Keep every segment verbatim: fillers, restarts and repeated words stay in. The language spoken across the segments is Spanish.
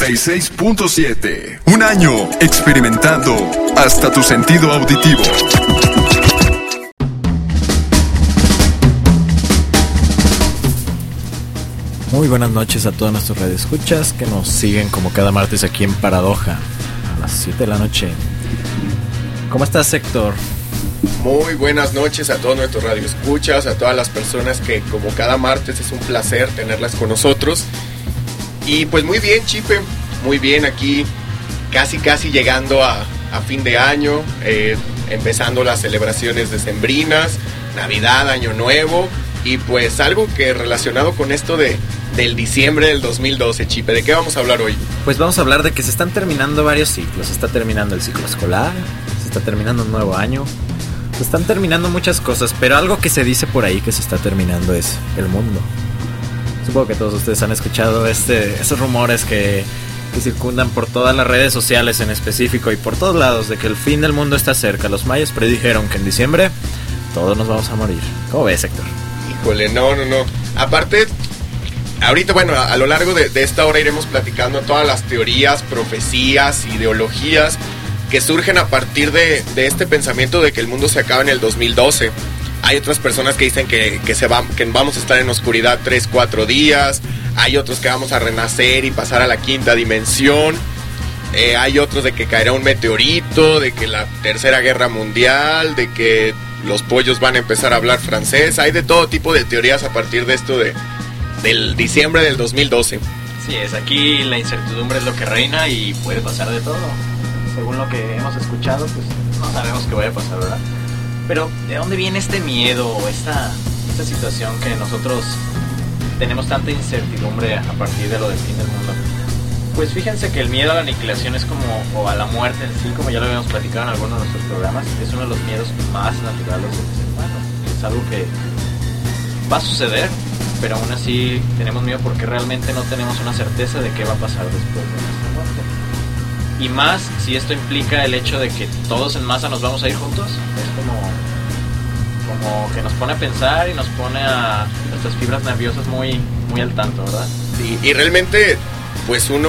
noventa y seis punto siete. Un año experimentando hasta tu sentido auditivo. Muy buenas noches a todos nuestros radioescuchas que nos siguen como cada martes aquí en Paradoja a las siete de la noche. ¿Cómo estás, Héctor? Muy buenas noches a todos nuestros radioescuchas, a todas las personas que como cada martes es un placer tenerlas con nosotros. Y pues muy bien, Chipe, muy bien aquí, casi casi llegando a, a fin de año, eh, empezando las celebraciones decembrinas, Navidad, Año Nuevo, y pues algo que relacionado con esto de del diciembre del dos mil doce, Chipe. ¿De qué vamos a hablar hoy? Pues vamos a hablar de que se están terminando varios ciclos. Se está terminando el ciclo escolar, se está terminando un nuevo año, se están terminando muchas cosas, pero algo que se dice por ahí que se está terminando es el mundo. Supongo que todos ustedes han escuchado este, esos rumores que, que circundan por todas las redes sociales en específico y por todos lados de que el fin del mundo está cerca. Los mayas predijeron que en diciembre todos nos vamos a morir. ¿Cómo ves, Héctor? Híjole, no, no, no. Aparte, ahorita, bueno, a, a lo largo de, de esta hora iremos platicando todas las teorías, profecías, ideologías que surgen a partir de, de este pensamiento de que el mundo se acaba en el dos mil doce. Hay otras personas que dicen que, que, se va, que vamos a estar en oscuridad tres, cuatro días. Hay otros que vamos a renacer y pasar a la quinta dimensión. Eh, hay otros de que caerá un meteorito, de que la tercera guerra mundial, de que los pollos van a empezar a hablar francés. Hay de todo tipo de teorías a partir de esto de, del diciembre del dos mil doce. Sí, es aquí la incertidumbre es lo que reina y puede pasar de todo. Según lo que hemos escuchado, pues no sabemos qué vaya a pasar, ¿verdad? Pero, ¿de dónde viene este miedo o esta, esta situación que nosotros tenemos tanta incertidumbre a partir de lo del fin del mundo? Pues fíjense que el miedo a la aniquilación es como, o a la muerte en sí, como ya lo habíamos platicado en algunos de nuestros programas, es uno de los miedos más naturales del ser humano. Es algo que va a suceder, pero aún así tenemos miedo porque realmente no tenemos una certeza de qué va a pasar después de nuestra muerte. Y más si esto implica el hecho de que todos en masa nos vamos a ir juntos, es como, como que nos pone a pensar y nos pone a nuestras fibras nerviosas muy, muy al tanto, ¿verdad? Sí, y realmente, pues uno,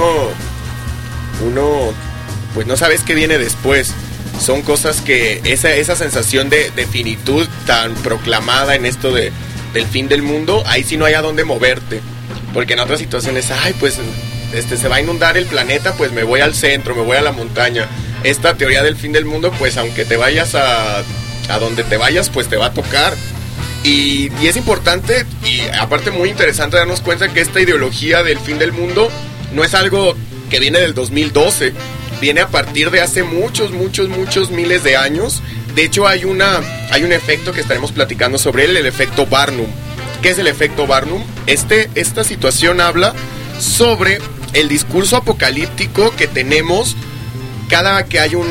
uno, pues no sabes qué viene después. Son cosas que, esa, esa sensación de, de finitud tan proclamada en esto de, del fin del mundo, ahí sí no hay a dónde moverte. Porque en otras situaciones, ay, pues... Este, se va a inundar el planeta, pues me voy al centro, me voy a la montaña. Esta teoría del fin del mundo, pues aunque te vayas a, a donde te vayas, pues te va a tocar. Y, y es importante, y aparte muy interesante darnos cuenta que esta ideología del fin del mundo no es algo que viene del dos mil doce. Viene a partir de hace muchos, muchos, muchos miles de años. De hecho hay, una, hay un efecto que estaremos platicando sobre él, el efecto Barnum. ¿Qué es el efecto Barnum? Este, esta situación habla sobre el discurso apocalíptico que tenemos cada que hay un,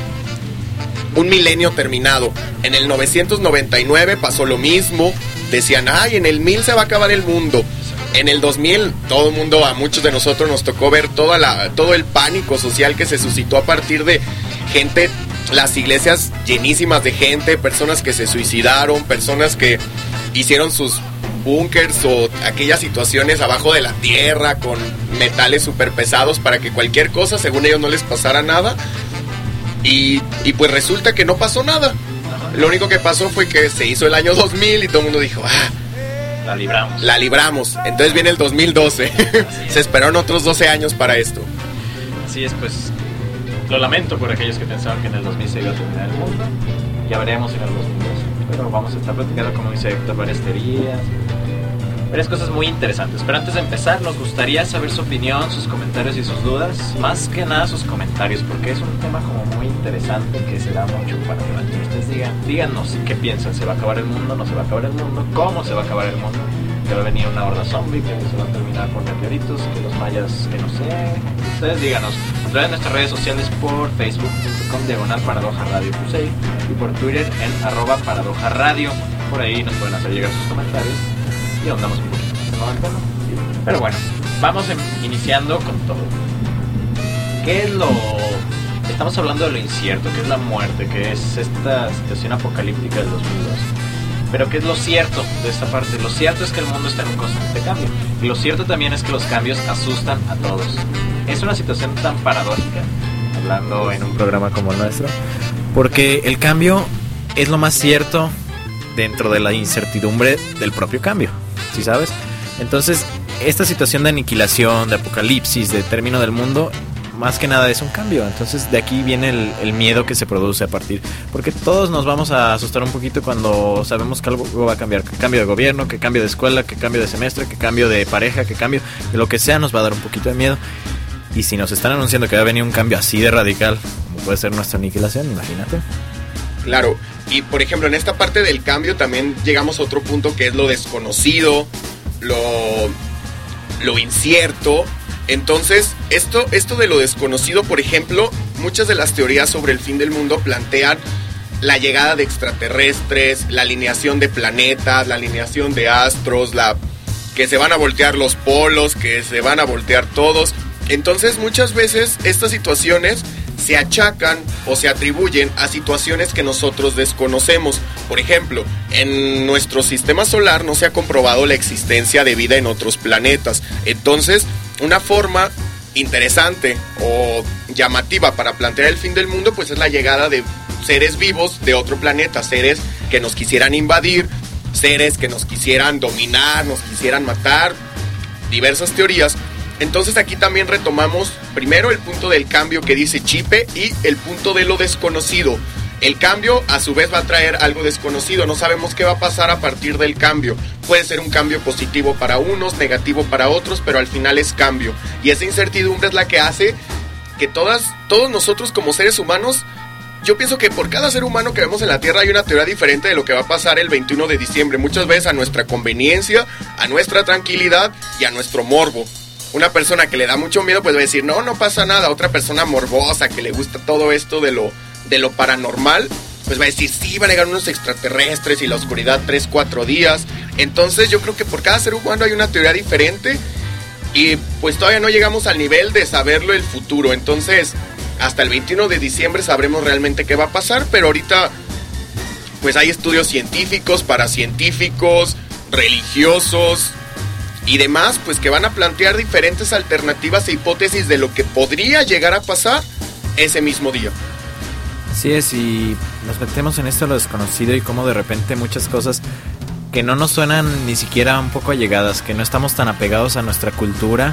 un milenio terminado. En el novecientos noventa y nueve pasó lo mismo. Decían, ay, en el mil se va a acabar el mundo. En el dos mil, todo el mundo, a muchos de nosotros nos tocó ver toda la, todo el pánico social que se suscitó a partir de gente, las iglesias llenísimas de gente, personas que se suicidaron, personas que hicieron sus búnkers o aquellas situaciones abajo de la tierra con metales súper pesados para que cualquier cosa, según ellos, no les pasara nada. Y, y pues resulta que no pasó nada. Lo único que pasó fue que se hizo el año dos mil y todo el mundo dijo, ah, la libramos. La libramos. Entonces viene el dos mil doce. Se esperaron otros doce años para esto. Así es, pues lo lamento por aquellos que pensaban que en el dos mil se iba a terminar el mundo. Ya veremos en el dos mil doce. Pero vamos a estar platicando, como dice Héctor, varias teorías, varias cosas muy interesantes. Pero antes de empezar, nos gustaría saber su opinión, sus comentarios y sus dudas. Más que nada sus comentarios, porque es un tema como muy interesante que se da mucho para debate. Ustedes digan, díganos qué piensan. ¿Se va a acabar el mundo? ¿No se va a acabar el mundo? ¿Cómo se va a acabar el mundo? ¿Que va a venir una horda zombie? ¿Que se va a terminar por meteoritos? ¿Que los mayas? Que no sé. Ustedes díganos. A través de nuestras redes sociales por facebook punto com diagonal paradoja radio Pusey y por Twitter en arroba paradoja radio. Por ahí nos pueden hacer llegar sus comentarios y ahondamos un poquito más en el tema. Pero bueno, vamos en, iniciando con todo. ¿Qué es lo...? Estamos hablando de lo incierto, que es la muerte, que es esta situación apocalíptica del dos mil dos. Pero ¿qué es lo cierto de esta parte? Lo cierto es que el mundo está en un constante cambio. Y lo cierto también es que los cambios asustan a todos. es una situación tan paradójica, hablando en un programa como el nuestro, porque el cambio es lo más cierto dentro de la incertidumbre del propio cambio, ¿sí sabes? Entonces, esta situación de aniquilación, de apocalipsis, de término del mundo, más que nada es un cambio. Entonces, de aquí viene el, el miedo que se produce a partir, porque todos nos vamos a asustar un poquito cuando sabemos que algo va a cambiar, que cambio de gobierno, que cambio de escuela, que cambio de semestre, que cambio de pareja, que cambio de lo que sea, nos va a dar un poquito de miedo. Y si nos están anunciando que va a venir un cambio así de radical, como puede ser nuestra aniquilación, imagínate. Claro, y por ejemplo en esta parte del cambio también llegamos a otro punto que es lo desconocido, lo, lo incierto. Entonces, esto, esto de lo desconocido, por ejemplo, muchas de las teorías sobre el fin del mundo plantean la llegada de extraterrestres, la alineación de planetas, la alineación de astros, la, que se van a voltear los polos, que se van a voltear todos. Entonces, muchas veces estas situaciones se achacan o se atribuyen a situaciones que nosotros desconocemos. Por ejemplo, en nuestro sistema solar no se ha comprobado la existencia de vida en otros planetas. Entonces, una forma interesante o llamativa para plantear el fin del mundo, pues es la llegada de seres vivos de otro planeta, seres que nos quisieran invadir, seres que nos quisieran dominar, nos quisieran matar, diversas teorías. Entonces aquí también retomamos primero el punto del cambio que dice Chipe y el punto de lo desconocido. El cambio a su vez va a traer algo desconocido, no sabemos qué va a pasar a partir del cambio. Puede ser un cambio positivo para unos, negativo para otros, pero al final es cambio. Y esa incertidumbre es la que hace que todas, todos nosotros como seres humanos, yo pienso que por cada ser humano que vemos en la Tierra hay una teoría diferente de lo que va a pasar el veintiuno de diciembre. Muchas veces a nuestra conveniencia, a nuestra tranquilidad y a nuestro morbo. Una persona que le da mucho miedo pues va a decir, no, no pasa nada. Otra persona morbosa que le gusta todo esto de lo, de lo paranormal, pues va a decir, sí, van a llegar unos extraterrestres y la oscuridad tres, cuatro días. Entonces yo creo que por cada ser humano hay una teoría diferente y pues todavía no llegamos al nivel de saberlo el futuro. Entonces hasta el veintiuno de diciembre sabremos realmente qué va a pasar, pero ahorita pues hay estudios científicos, paracientíficos, religiosos y demás, pues que van a plantear diferentes alternativas e hipótesis de lo que podría llegar a pasar ese mismo día. Así es, y nos metemos en esto lo desconocido y cómo de repente muchas cosas que no nos suenan ni siquiera un poco allegadas, que no estamos tan apegados a nuestra cultura,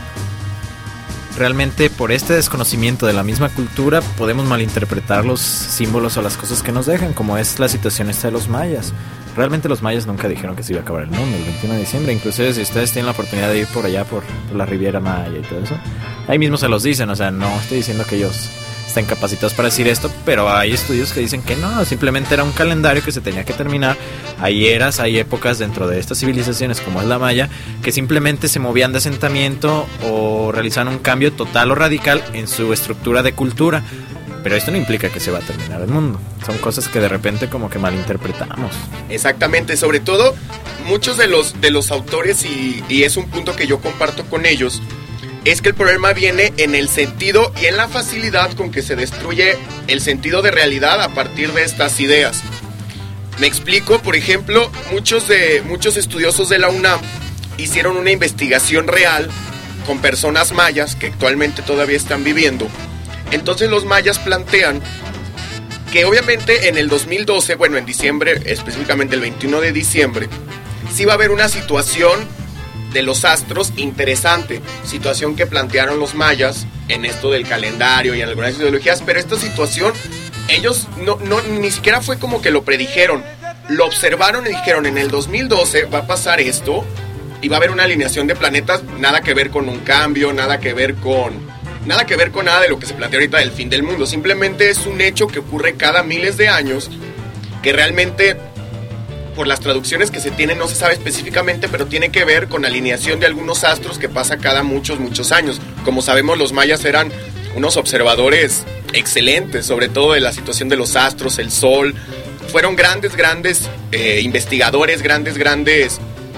realmente por este desconocimiento de la misma cultura podemos malinterpretar los símbolos o las cosas que nos dejan, como es la situación esta de los mayas. Realmente los mayas nunca dijeron que se iba a acabar el mundo el veintiuno de diciembre. Inclusive si ustedes tienen la oportunidad de ir por allá, por, por la Riviera Maya y todo eso, ahí mismo se los dicen. O sea, no estoy diciendo que ellos estén capacitados para decir esto, pero hay estudios que dicen que no, simplemente era un calendario que se tenía que terminar. Hay eras, hay épocas dentro de estas civilizaciones como es la maya, que simplemente se movían de asentamiento o realizaban un cambio total o radical en su estructura de cultura. Pero esto no implica que se va a terminar el mundo. Son cosas que de repente como que malinterpretamos. Exactamente, sobre todo muchos de los, de los autores, y, y es un punto que yo comparto con ellos, es que el problema viene en el sentido y en la facilidad con que se destruye el sentido de realidad a partir de estas ideas. Me explico, por ejemplo, muchos, de, muchos estudiosos de la UNAM hicieron una investigación real con personas mayas que actualmente todavía están viviendo. Entonces los mayas plantean que obviamente en el dos mil doce, bueno, en diciembre, específicamente el veintiuno de diciembre, sí va a haber una situación de los astros interesante, situación que plantearon los mayas en esto del calendario y en algunas ideologías, pero esta situación ellos no, no, ni siquiera fue como que lo predijeron, lo observaron y dijeron, en el dos mil doce va a pasar esto y va a haber una alineación de planetas, nada que ver con un cambio, nada que ver con... Nada que ver con nada de lo que se plantea ahorita del fin del mundo. Simplemente es un hecho que ocurre cada miles de años, que realmente, por las traducciones que se tienen, no se sabe específicamente, pero tiene que ver con alineación de algunos astros que pasa cada muchos, muchos años. Como sabemos, los mayas eran unos observadores excelentes, sobre todo de la situación de los astros, el sol. Fueron grandes, grandes eh, investigadores, grandes, grandes...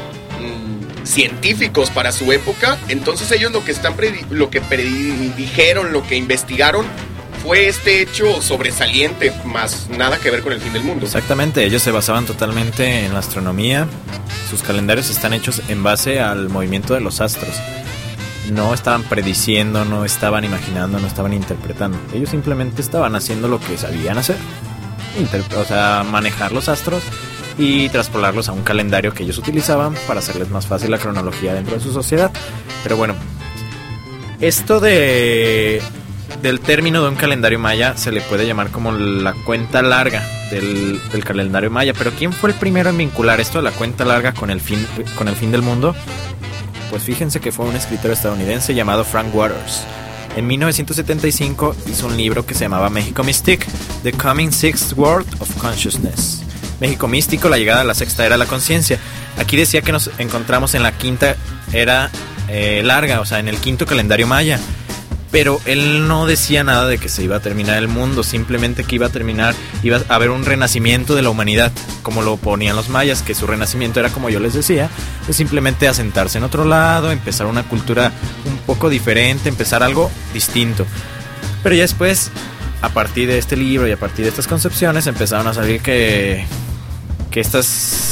científicos para su época. Entonces ellos lo que están predi- lo que predijeron, lo que investigaron fue este hecho sobresaliente, más nada que ver con el fin del mundo. Exactamente, ellos se basaban totalmente en la astronomía. Sus calendarios están hechos en base al movimiento de los astros. no estaban prediciendo, no estaban imaginando, no estaban interpretando. Ellos simplemente estaban haciendo lo que sabían hacer. Interp- o sea, manejar los astros y traspolarlos a un calendario que ellos utilizaban para hacerles más fácil la cronología dentro de su sociedad. Pero bueno, esto de del término de un calendario maya se le puede llamar como la cuenta larga del, del calendario maya. Pero ¿quién fue el primero en vincular esto de la cuenta larga con el fin, con el fin del mundo? Pues fíjense que fue un escritor estadounidense llamado Frank Waters. En mil novecientos setenta y cinco hizo un libro que se llamaba México Mystique, The Coming Sixth World of Consciousness. México Místico, la llegada a la sexta era de la conciencia. Aquí decía que nos encontramos en la quinta era eh, larga, o sea, en el quinto calendario maya. Pero él no decía nada de que se iba a terminar el mundo, simplemente que iba a terminar, iba a haber un renacimiento de la humanidad, como lo ponían los mayas, que su renacimiento era, como yo les decía, es simplemente asentarse en otro lado, empezar una cultura un poco diferente, empezar algo distinto. Pero ya después, a partir de este libro y a partir de estas concepciones, empezaron a salir que, que estas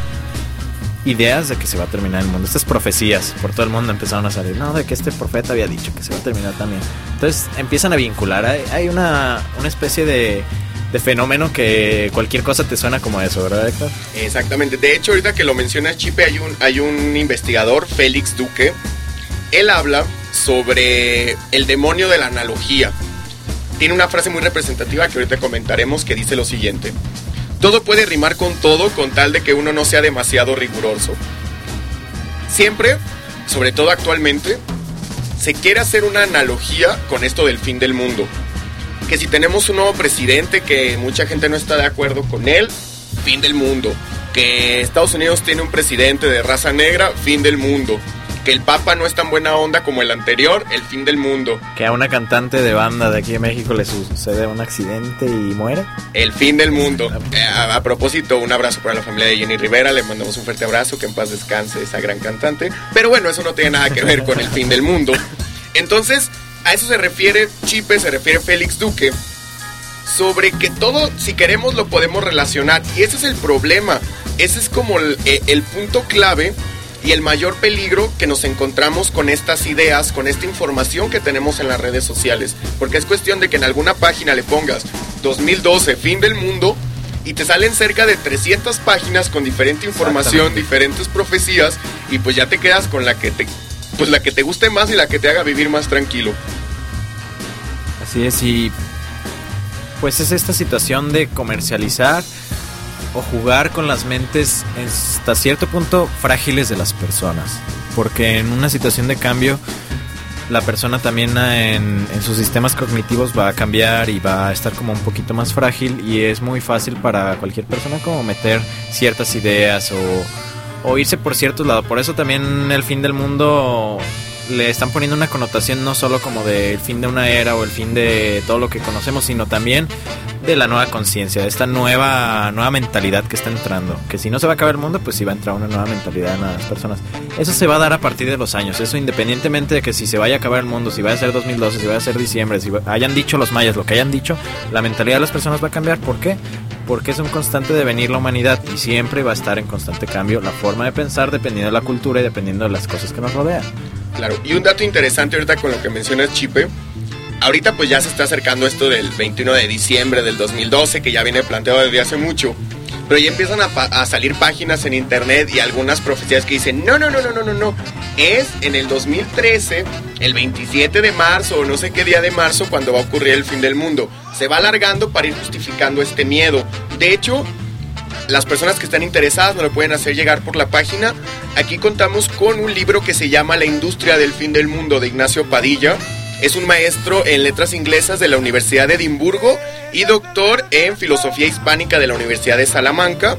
ideas de que se va a terminar el mundo, estas profecías por todo el mundo empezaron a salir, no, de que este profeta había dicho que se va a terminar también. Entonces empiezan a vincular, hay, hay una, una especie de, de fenómeno que cualquier cosa te suena como eso, ¿verdad, Héctor? Exactamente, de hecho ahorita que lo mencionas, Chipe, hay un, hay un investigador, Félix Duque, él habla sobre el demonio de la analogía. Tiene una frase muy representativa que ahorita comentaremos que dice lo siguiente: todo puede rimar con todo con tal de que uno no sea demasiado riguroso. Siempre, sobre todo actualmente, se quiere hacer una analogía con esto del fin del mundo. Que si tenemos un nuevo presidente que mucha gente no está de acuerdo con él, fin del mundo. Que Estados Unidos tiene un presidente de raza negra, fin del mundo. Que el Papa no es tan buena onda como el anterior, el fin del mundo. Que a una cantante de banda de aquí de México le sucede un accidente y muere. El fin del mundo. Eh, a, a propósito, un abrazo para la familia de Jenny Rivera, le mandamos un fuerte abrazo, que en paz descanse esa gran cantante. Pero bueno, eso no tiene nada que ver con el fin del mundo. Entonces, a eso se refiere Chipe, se refiere Félix Duque, sobre que todo, si queremos, lo podemos relacionar. Y ese es el problema. Ese es como el, el punto clave y el mayor peligro que nos encontramos con estas ideas, con esta información que tenemos en las redes sociales. Porque es cuestión de que en alguna página le pongas dos mil doce, fin del mundo, y te salen cerca de trescientas páginas con diferente información, diferentes profecías, y pues ya te quedas con la que te, pues la que te guste más y la que te haga vivir más tranquilo. Así es, y pues es esta situación de comercializar o jugar con las mentes hasta cierto punto frágiles de las personas, porque en una situación de cambio la persona también en, en sus sistemas cognitivos va a cambiar y va a estar como un poquito más frágil, y es muy fácil para cualquier persona como meter ciertas ideas o, o irse por ciertos lados. Por eso también el fin del mundo le están poniendo una connotación no solo como del fin de una era o el fin de todo lo que conocemos, sino también de la nueva conciencia, de esta nueva nueva mentalidad que está entrando, que si no se va a acabar el mundo, pues sí va a entrar una nueva mentalidad en las personas. Eso se va a dar a partir de los años, eso independientemente de que si se vaya a acabar el mundo, si vaya a ser dos mil doce, si vaya a ser diciembre, si hayan dicho los mayas lo que hayan dicho, la mentalidad de las personas va a cambiar. ¿Por qué? Porque es un constante devenir la humanidad y siempre va a estar en constante cambio la forma de pensar, dependiendo de la cultura y dependiendo de las cosas que nos rodean. Claro, y un dato interesante ahorita con lo que mencionas, Chipe, ahorita pues ya se está acercando esto del veintiuno de diciembre del dos mil doce, que ya viene planteado desde hace mucho, pero ya empiezan a, a salir páginas en internet y algunas profecías que dicen, no, no, no, no, no, no, no, es en el dos mil trece, el veintisiete de marzo o no sé qué día de marzo, cuando va a ocurrir el fin del mundo. Se va alargando para ir justificando este miedo. De hecho, las personas que están interesadas nos lo pueden hacer llegar por la página. Aquí contamos con un libro que se llama La industria del fin del mundo, de Ignacio Padilla. Es un maestro en letras inglesas de la Universidad de Edimburgo y doctor en filosofía hispánica de la Universidad de Salamanca.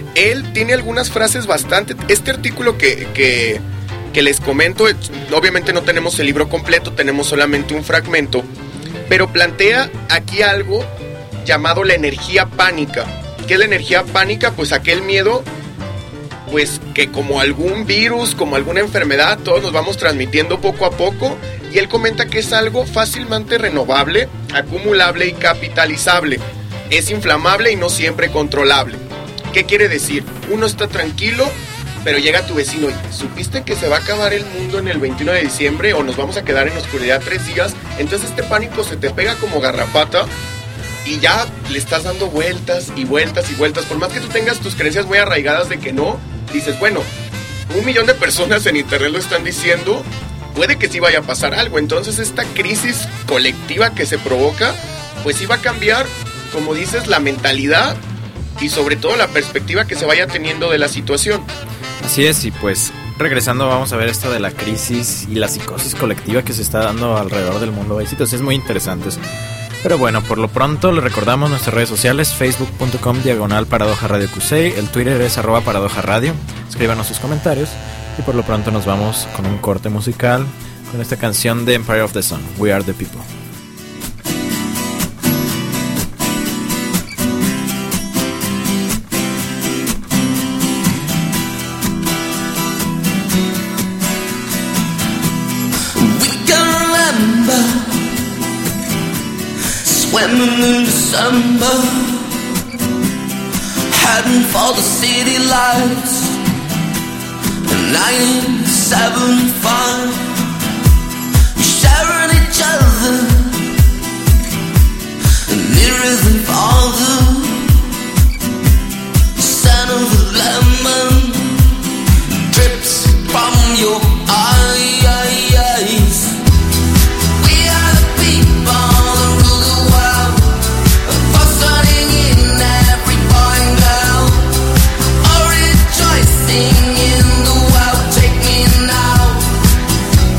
Él tiene algunas frases bastante... Este artículo que, que, que les comento, obviamente no tenemos el libro completo, tenemos solamente un fragmento, pero plantea aquí algo llamado la energía pánica. ¿Qué es la energía pánica? Pues aquel miedo, pues que como algún virus, como alguna enfermedad, todos nos vamos transmitiendo poco a poco. Y él comenta que es algo fácilmente renovable, acumulable y capitalizable. Es inflamable y no siempre controlable. ¿Qué quiere decir? Uno está tranquilo pero llega tu vecino y ¿supiste que se va a acabar el mundo en el veintiuno de diciembre o nos vamos a quedar en oscuridad tres días? Entonces este pánico se te pega como garrapata y ya le estás dando vueltas y vueltas y vueltas. Por más que tú tengas tus creencias muy arraigadas de que no, dices, bueno, un millón de personas en internet lo están diciendo, puede que sí vaya a pasar algo. Entonces esta crisis colectiva que se provoca, pues sí va a cambiar, como dices, la mentalidad y sobre todo la perspectiva que se vaya teniendo de la situación. Así es, y pues regresando vamos a ver esto de la crisis y la psicosis colectiva que se está dando alrededor del mundo. Hay situaciones muy interesantes. Pero bueno, por lo pronto les recordamos nuestras redes sociales, facebook punto com diagonal paradoja radio Q seis, el Twitter es arroba paradoja radio, escríbanos sus comentarios y por lo pronto nos vamos con un corte musical con esta canción de Empire of the Sun, We Are the People. Swimming in December, heading for the city lights. nine seven five, sharing each other, nearer than farther. Scent of a lemon drips from your eyes. We are the people. In the world, take me now.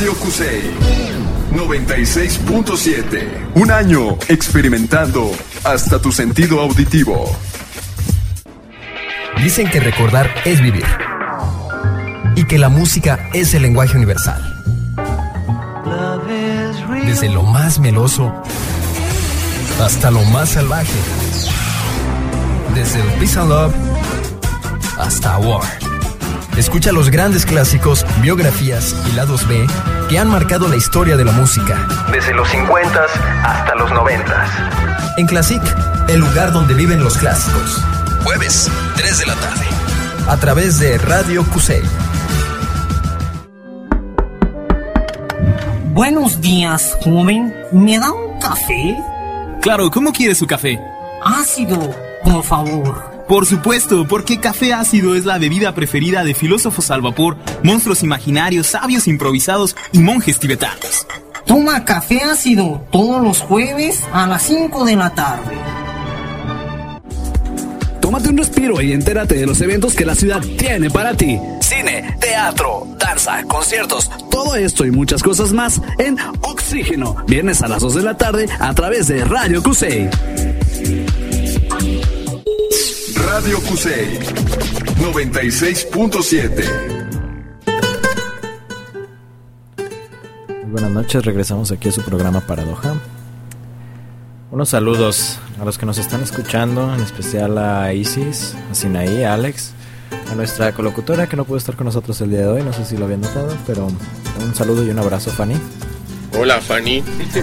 Radio Cusey noventa y seis punto siete. Un año experimentando hasta tu sentido auditivo. Dicen que recordar es vivir y que la música es el lenguaje universal. Desde lo más meloso hasta lo más salvaje. Desde el Peace and Love hasta War. Escucha los grandes clásicos, biografías y lados B que han marcado la historia de la música. Desde los cincuentas hasta los noventas. En Classic, el lugar donde viven los clásicos. Jueves, tres de la tarde. A través de Radio Cusey. Buenos días, joven. ¿Me da un café? Claro, ¿cómo quiere su café? Ácido, por favor. Por supuesto, porque café ácido es la bebida preferida de filósofos al vapor, monstruos imaginarios, sabios improvisados y monjes tibetanos. Toma café ácido todos los jueves a las cinco de la tarde. Tómate un respiro y entérate de los eventos que la ciudad tiene para ti. Cine, teatro, danza, conciertos, todo esto y muchas cosas más en Oxígeno. Viernes a las dos de la tarde a través de Radio Cusey. Radio Cusey noventa y seis punto siete. Buenas noches, regresamos aquí a su programa Paradoja. Unos saludos a los que nos están escuchando, en especial a Isis, a Sinaí, a Alex, a nuestra colocutora que no pudo estar con nosotros el día de hoy, no sé si lo habían notado, pero un saludo y un abrazo, Fanny. Hola, Fanny.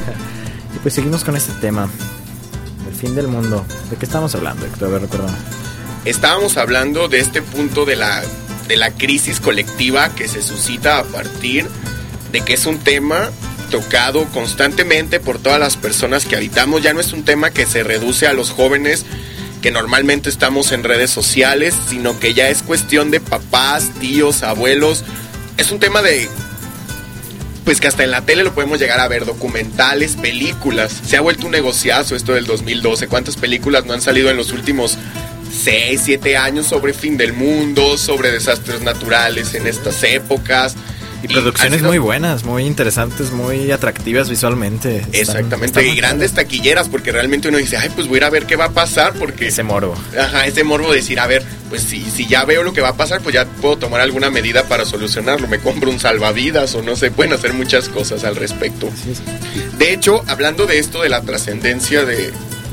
Y pues seguimos con este tema, el fin del mundo. ¿De qué estamos hablando, Héctor? A ver, recuérdame. Estábamos hablando de este punto de la, de la crisis colectiva que se suscita a partir de que es un tema tocado constantemente por todas las personas que habitamos. Ya no es un tema que se reduce a los jóvenes que normalmente estamos en redes sociales, sino que ya es cuestión de papás, tíos, abuelos. Es un tema de, pues que hasta en la tele lo podemos llegar a ver, documentales, películas. Se ha vuelto un negociazo esto del dos mil doce. ¿Cuántas películas no han salido en los últimos seis, siete años sobre fin del mundo, sobre desastres naturales en estas épocas? Y producciones y sido... muy buenas, muy interesantes, muy atractivas visualmente. Exactamente, están, y grandes claras. Taquilleras, porque realmente uno dice, ay, pues voy a ir a ver qué va a pasar, porque... Ese morbo. Ajá, ese morbo de decir, a ver, pues si, si ya veo lo que va a pasar, pues ya puedo tomar alguna medida para solucionarlo. Me compro un salvavidas o no sé, pueden hacer muchas cosas al respecto. Sí, sí. De hecho, hablando de esto, de la trascendencia de,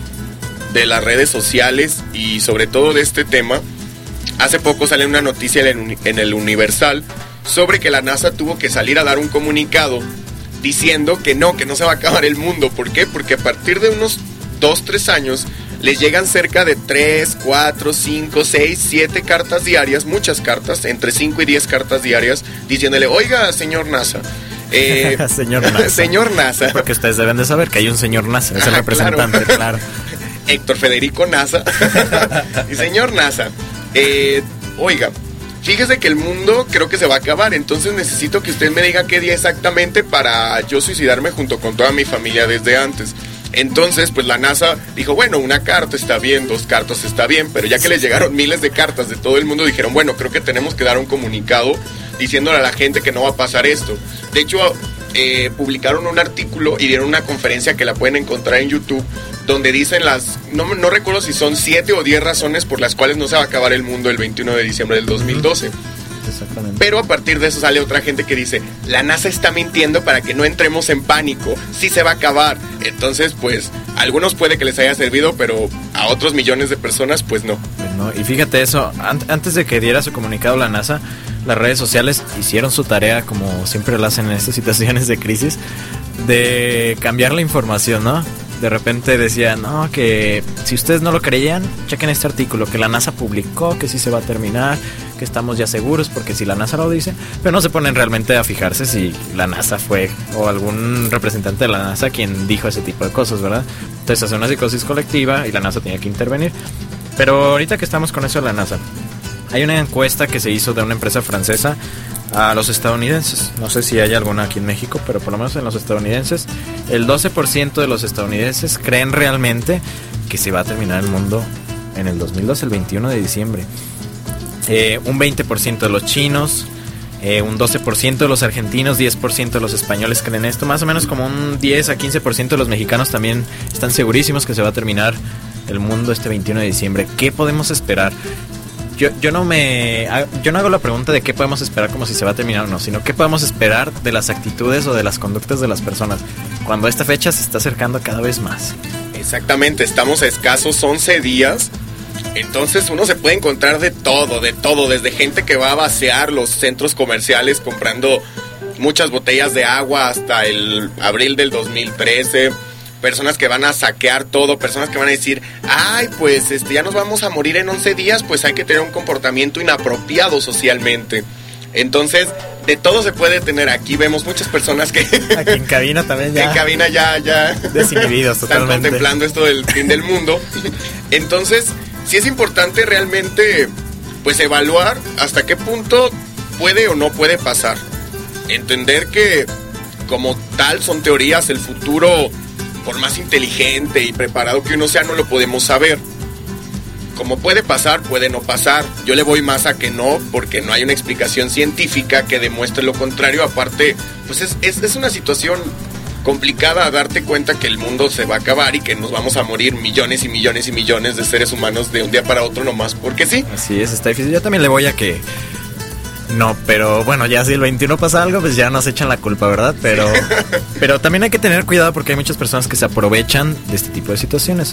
de las redes sociales y sobre todo de este tema, hace poco sale una noticia en, en el Universal sobre que la NASA tuvo que salir a dar un comunicado diciendo que no, que no se va a acabar el mundo. ¿Por qué? Porque a partir de unos dos, tres años les llegan cerca de tres, cuatro, cinco, seis, siete cartas diarias, muchas cartas, entre cinco y diez cartas diarias, diciéndole, oiga, señor NASA. Eh, señor NASA. Señor NASA. Porque ustedes deben de saber que hay un señor NASA, es el ah, representante, claro. claro. Héctor Federico NASA. Y señor NASA, eh, oiga, fíjese que el mundo creo que se va a acabar, entonces necesito que usted me diga qué día exactamente para yo suicidarme junto con toda mi familia desde antes. Entonces, pues la NASA dijo, bueno, una carta está bien, dos cartas está bien, pero ya que les llegaron miles de cartas de todo el mundo, dijeron, bueno, creo que tenemos que dar un comunicado diciéndole a la gente que no va a pasar esto. De hecho, eh, publicaron un artículo y dieron una conferencia que la pueden encontrar en YouTube, donde dicen las, no, no recuerdo si son siete o diez razones por las cuales no se va a acabar el mundo el veintiuno de diciembre del dos mil doce. Exactamente. Pero a partir de eso sale otra gente que dice, la NASA está mintiendo para que no entremos en pánico, sí se va a acabar. Entonces, pues, a algunos puede que les haya servido, pero a otros millones de personas, pues no. Pues no. Y fíjate eso, an- antes de que diera su comunicado la NASA, las redes sociales hicieron su tarea, como siempre lo hacen en estas situaciones de crisis, de cambiar la información, ¿no? De repente decía, no, que si ustedes no lo creían, chequen este artículo que la NASA publicó, que sí se va a terminar, que estamos ya seguros, porque si la NASA lo dice, pero no se ponen realmente a fijarse si la NASA fue o algún representante de la NASA quien dijo ese tipo de cosas, ¿verdad? Entonces hace una psicosis colectiva y la NASA tenía que intervenir. Pero ahorita que estamos con eso de la NASA, hay una encuesta que se hizo de una empresa francesa a los estadounidenses. No sé si hay alguna aquí en México, pero por lo menos en los estadounidenses, el doce por ciento de los estadounidenses creen realmente que se va a terminar el mundo en el dos mil doce, el veintiuno de diciembre. Eh, un veinte por ciento de los chinos, Eh, un doce por ciento de los argentinos, diez por ciento de los españoles creen esto. Más o menos como un diez a quince por ciento de los mexicanos también están segurísimos que se va a terminar el mundo este veintiuno de diciembre. ¿Qué podemos esperar? Yo, yo no me yo no hago la pregunta de qué podemos esperar como si se va a terminar o no, sino qué podemos esperar de las actitudes o de las conductas de las personas cuando esta fecha se está acercando cada vez más. Exactamente, estamos a escasos once días. Entonces uno se puede encontrar de todo, de todo, desde gente que va a vaciar los centros comerciales comprando muchas botellas de agua hasta el abril del dos mil trece, personas que van a saquear todo, personas que van a decir, ay, pues este, ya nos vamos a morir en once días, pues hay que tener un comportamiento inapropiado socialmente. Entonces, de todo se puede tener. Aquí vemos muchas personas que... Aquí en cabina también ya... En cabina ya... ya desinhibidos totalmente. Están contemplando esto del fin del mundo. Entonces, sí es importante realmente, pues, evaluar hasta qué punto puede o no puede pasar. Entender que, como tal, son teorías. El futuro, por más inteligente y preparado que uno sea, no lo podemos saber. Como puede pasar, puede no pasar. Yo le voy más a que no, porque no hay una explicación científica que demuestre lo contrario. Aparte, pues es, es, es una situación complicada darte cuenta que el mundo se va a acabar y que nos vamos a morir millones y millones y millones de seres humanos de un día para otro nomás porque sí. Así es, está difícil. Yo también le voy a que... No, pero bueno, ya si el veintiuno pasa algo, pues ya nos echan la culpa, ¿verdad? Pero, pero también hay que tener cuidado porque hay muchas personas que se aprovechan de este tipo de situaciones.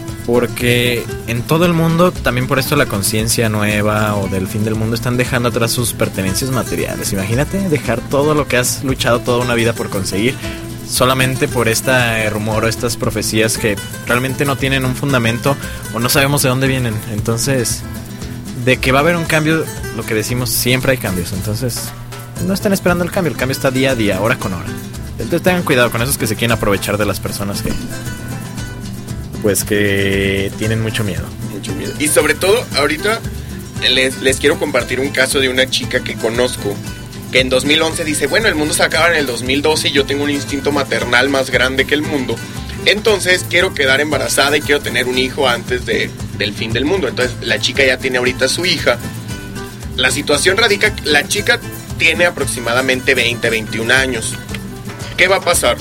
Porque en todo el mundo, también por esto la conciencia nueva o del fin del mundo, están dejando atrás sus pertenencias materiales. Imagínate dejar todo lo que has luchado toda una vida por conseguir solamente por este rumor o estas profecías que realmente no tienen un fundamento o no sabemos de dónde vienen. Entonces, de que va a haber un cambio, lo que decimos, siempre hay cambios. Entonces, no están esperando el cambio, el cambio está día a día, hora con hora. Entonces tengan cuidado con esos que se quieren aprovechar de las personas que... pues que tienen mucho miedo. Mucho miedo. Y sobre todo, ahorita les, les quiero compartir un caso de una chica que conozco, que en dos mil once dice, bueno, el mundo se acaba en el dos mil doce y yo tengo un instinto maternal más grande que el mundo. Entonces quiero quedar embarazada y quiero tener un hijo antes de, del fin del mundo. Entonces la chica ya tiene ahorita su hija. La situación radica, la chica tiene aproximadamente veinte, veintiún años. ¿Qué va a pasar?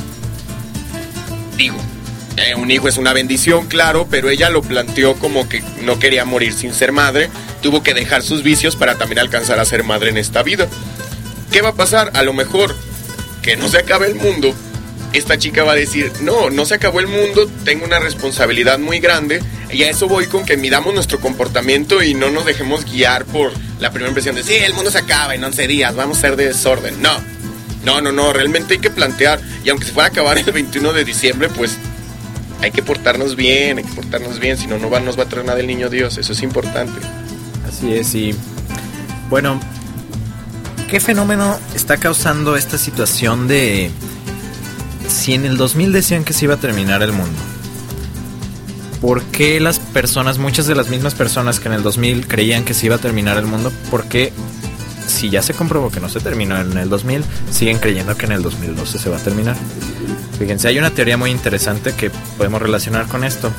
Digo, Eh, un hijo es una bendición, claro, pero ella lo planteó como que no quería morir sin ser madre. Tuvo que dejar sus vicios para también alcanzar a ser madre en esta vida. ¿Qué va a pasar? A lo mejor que no se acabe el mundo. Esta chica va a decir, no, no se acabó el mundo, tengo una responsabilidad muy grande. Y a eso voy con que midamos nuestro comportamiento y no nos dejemos guiar por la primera impresión de, sí, el mundo se acaba en once días, vamos a ser de desorden. No, no, no, no, realmente hay que plantear. Y aunque se fuera a acabar el veintiuno de diciembre, pues... hay que portarnos bien, hay que portarnos bien, si no, no va, nos va a traer nada el niño Dios, eso es importante. Así es, y bueno, ¿qué fenómeno está causando esta situación de... si en el dos mil decían que se iba a terminar el mundo? ¿Por qué las personas, muchas de las mismas personas que en el dos mil creían que se iba a terminar el mundo, por qué, si ya se comprobó que no se terminó en el dos mil, siguen creyendo que en el dos mil doce se va a terminar? Fíjense, hay una teoría muy interesante que podemos relacionar con esto.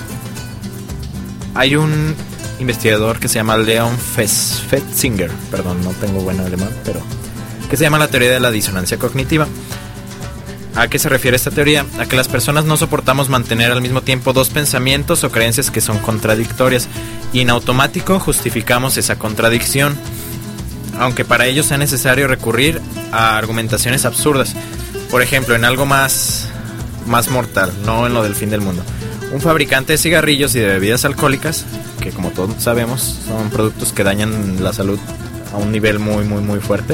Hay un investigador que se llama Leon Fetzinger, perdón, no tengo buen alemán, pero que se llama la teoría de la disonancia cognitiva. ¿A qué se refiere esta teoría? A que las personas no soportamos mantener al mismo tiempo dos pensamientos o creencias que son contradictorias y en automático justificamos esa contradicción, aunque para ello sea necesario recurrir a argumentaciones absurdas. Por ejemplo, en algo más... más mortal, no en lo del fin del mundo. Un fabricante de cigarrillos y de bebidas alcohólicas, que como todos sabemos son productos que dañan la salud a un nivel muy muy muy fuerte,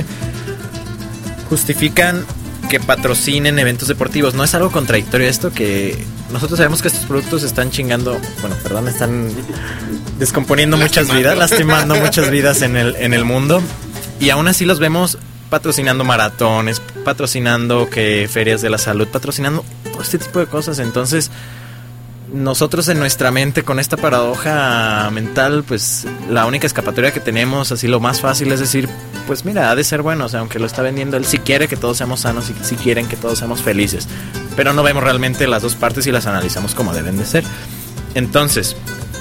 justifican que patrocinen eventos deportivos. ¿No es algo contradictorio esto? Que nosotros sabemos que estos productos están chingando, bueno, perdón, están descomponiendo muchas vidas, lastimando muchas vidas en el, en el mundo, y aún así los vemos patrocinando maratones, patrocinando que ferias de la salud, patrocinando todo este tipo de cosas. Entonces nosotros en nuestra mente, con esta paradoja mental, pues la única escapatoria que tenemos, así lo más fácil, es decir, pues mira, ha de ser bueno, o sea, aunque lo está vendiendo él, sí quiere que todos seamos sanos y sí quieren que todos seamos felices, pero no vemos realmente las dos partes y las analizamos como deben de ser. Entonces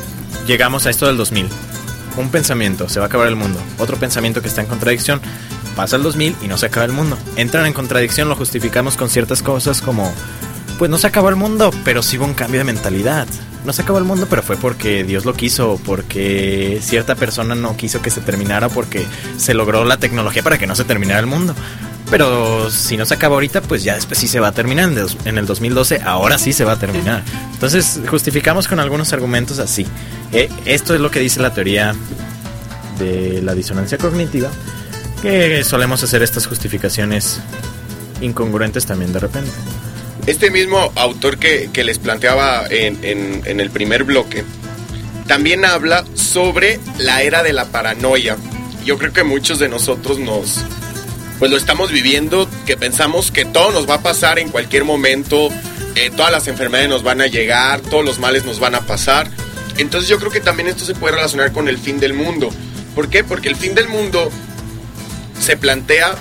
llegamos a esto del dos mil. Un pensamiento, se va a acabar el mundo. Otro pensamiento que está en contradicción. pasa el dos mil y no se acaba el mundo. Entran en contradicción, lo justificamos con ciertas cosas como, pues no se acabó el mundo, pero sí hubo un cambio de mentalidad. No se acabó el mundo, pero fue porque Dios lo quiso, porque cierta persona no quiso que se terminara, porque se logró la tecnología para que no se terminara el mundo. Pero si no se acaba ahorita, pues ya después sí se va a terminar. En el dos mil doce, ahora sí se va a terminar. Entonces justificamos con algunos argumentos así. Eh, esto es lo que dice la teoría de la disonancia cognitiva, que solemos hacer estas justificaciones incongruentes también de repente. Este mismo autor que, que les planteaba en, en, en el primer bloque también habla sobre la era de la paranoia. Yo creo que muchos de nosotros nos... pues lo estamos viviendo, que pensamos que todo nos va a pasar en cualquier momento, eh, todas las enfermedades nos van a llegar, todos los males nos van a pasar. Entonces yo creo que también esto se puede relacionar con el fin del mundo. ¿Por qué? Porque el fin del mundo se plantea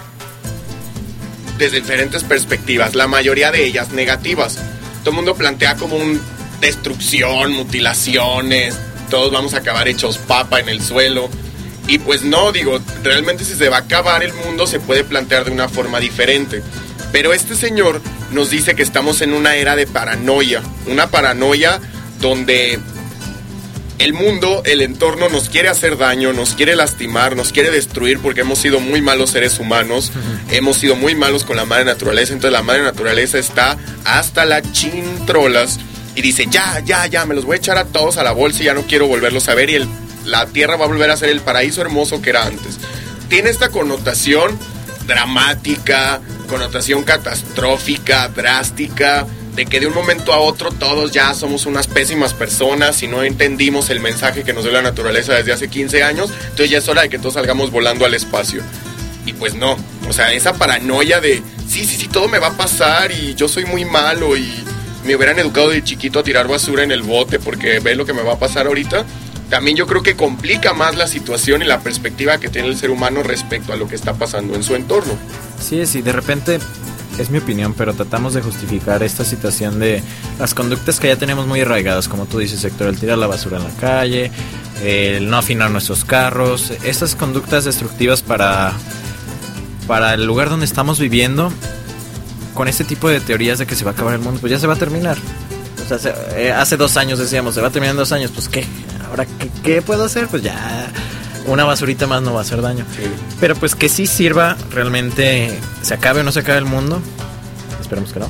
desde diferentes perspectivas, la mayoría de ellas negativas. Todo el mundo plantea como un destrucción, mutilaciones, todos vamos a acabar hechos papa en el suelo. Y pues no, digo, realmente si se va a acabar el mundo se puede plantear de una forma diferente. Pero este señor nos dice que estamos en una era de paranoia, una paranoia donde el mundo, el entorno nos quiere hacer daño, nos quiere lastimar, nos quiere destruir porque hemos sido muy malos seres humanos, uh-huh. hemos sido muy malos con la madre naturaleza, entonces la madre naturaleza está hasta las chintrolas y dice, ya, ya, ya, me los voy a echar a todos a la bolsa y ya no quiero volverlos a ver y el la tierra va a volver a ser el paraíso hermoso que era antes. Tiene esta connotación dramática, connotación catastrófica, drástica, de que de un momento a otro todos ya somos unas pésimas personas y no entendimos el mensaje que nos dio la naturaleza desde hace quince años, entonces ya es hora de que todos salgamos volando al espacio. Y pues no, o sea, esa paranoia de, sí, sí, sí, todo me va a pasar y yo soy muy malo y me hubieran educado de chiquito a tirar basura en el bote porque ve lo que me va a pasar ahorita. También yo creo que complica más la situación y la perspectiva que tiene el ser humano respecto a lo que está pasando en su entorno. Sí, sí, de repente, es mi opinión, pero tratamos de justificar esta situación de las conductas que ya tenemos muy arraigadas, como tú dices, Héctor, el tirar la basura en la calle, el no afinar nuestros carros, estas conductas destructivas para, para el lugar donde estamos viviendo, con este tipo de teorías de que se va a acabar el mundo, pues ya se va a terminar. O sea, hace, eh, hace dos años decíamos, se va a terminar en dos años, pues ¿qué? Ahora, ¿qué, ¿qué puedo hacer? Pues ya, una basurita más no va a hacer daño. Sí. Pero pues que sí sirva realmente, se acabe o no se acabe el mundo, esperemos que no,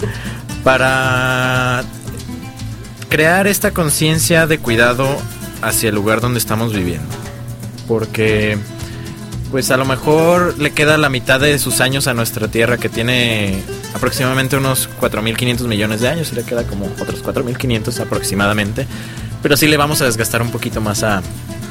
para crear esta conciencia de cuidado hacia el lugar donde estamos viviendo. Porque pues a lo mejor le queda la mitad de sus años a nuestra Tierra, que tiene aproximadamente unos cuatro mil quinientos millones de años, y le queda como otros cuatro mil quinientos aproximadamente. Pero sí le vamos a desgastar un poquito más a,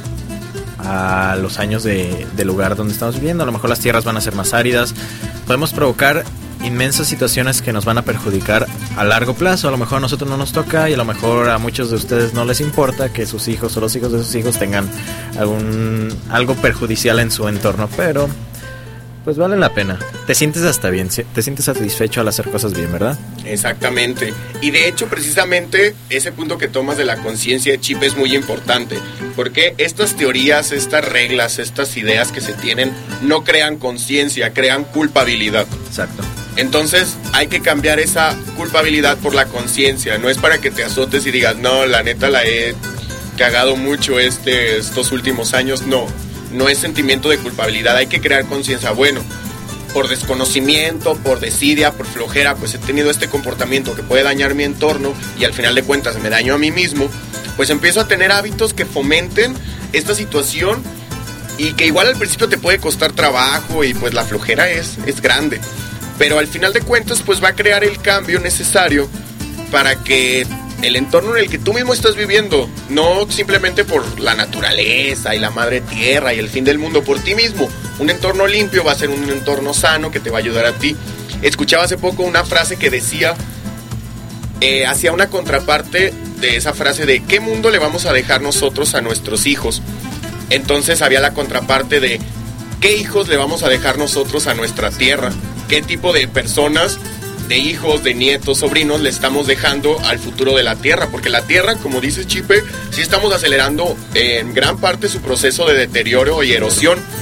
a los años de, de lugar donde estamos viviendo. A lo mejor las tierras van a ser más áridas. Podemos provocar inmensas situaciones que nos van a perjudicar a largo plazo. A lo mejor a nosotros no nos toca y a lo mejor a muchos de ustedes no les importa que sus hijos o los hijos de sus hijos tengan algún algo perjudicial en su entorno, pero pues vale la pena. Te sientes hasta bien, te sientes satisfecho al hacer cosas bien, ¿verdad? Exactamente. Y de hecho, precisamente, ese punto que tomas de la conciencia de chip es muy importante. Porque estas teorías, estas reglas, estas ideas que se tienen, no crean conciencia, crean culpabilidad. Exacto. Entonces, hay que cambiar esa culpabilidad por la conciencia. No es para que te azotes y digas, no, la neta la he cagado mucho este, estos últimos años. No. No es sentimiento de culpabilidad, hay que crear conciencia. Bueno, por desconocimiento, por desidia, por flojera, pues he tenido este comportamiento que puede dañar mi entorno y al final de cuentas me daño a mí mismo. Pues empiezo a tener hábitos que fomenten esta situación y que igual al principio te puede costar trabajo y pues la flojera es, es grande. Pero al final de cuentas pues va a crear el cambio necesario para que el entorno en el que tú mismo estás viviendo, no simplemente por la naturaleza y la madre tierra y el fin del mundo, por ti mismo. Un entorno limpio va a ser un entorno sano que te va a ayudar a ti. Escuchaba hace poco una frase que decía, eh, hacía una contraparte de esa frase de ¿qué mundo le vamos a dejar nosotros a nuestros hijos? Entonces había la contraparte de ¿qué hijos le vamos a dejar nosotros a nuestra tierra? ¿Qué tipo de personas, de hijos, de nietos, sobrinos le estamos dejando al futuro de la tierra? Porque la tierra, como dice Chipe, sí estamos acelerando en gran parte su proceso de deterioro y erosión.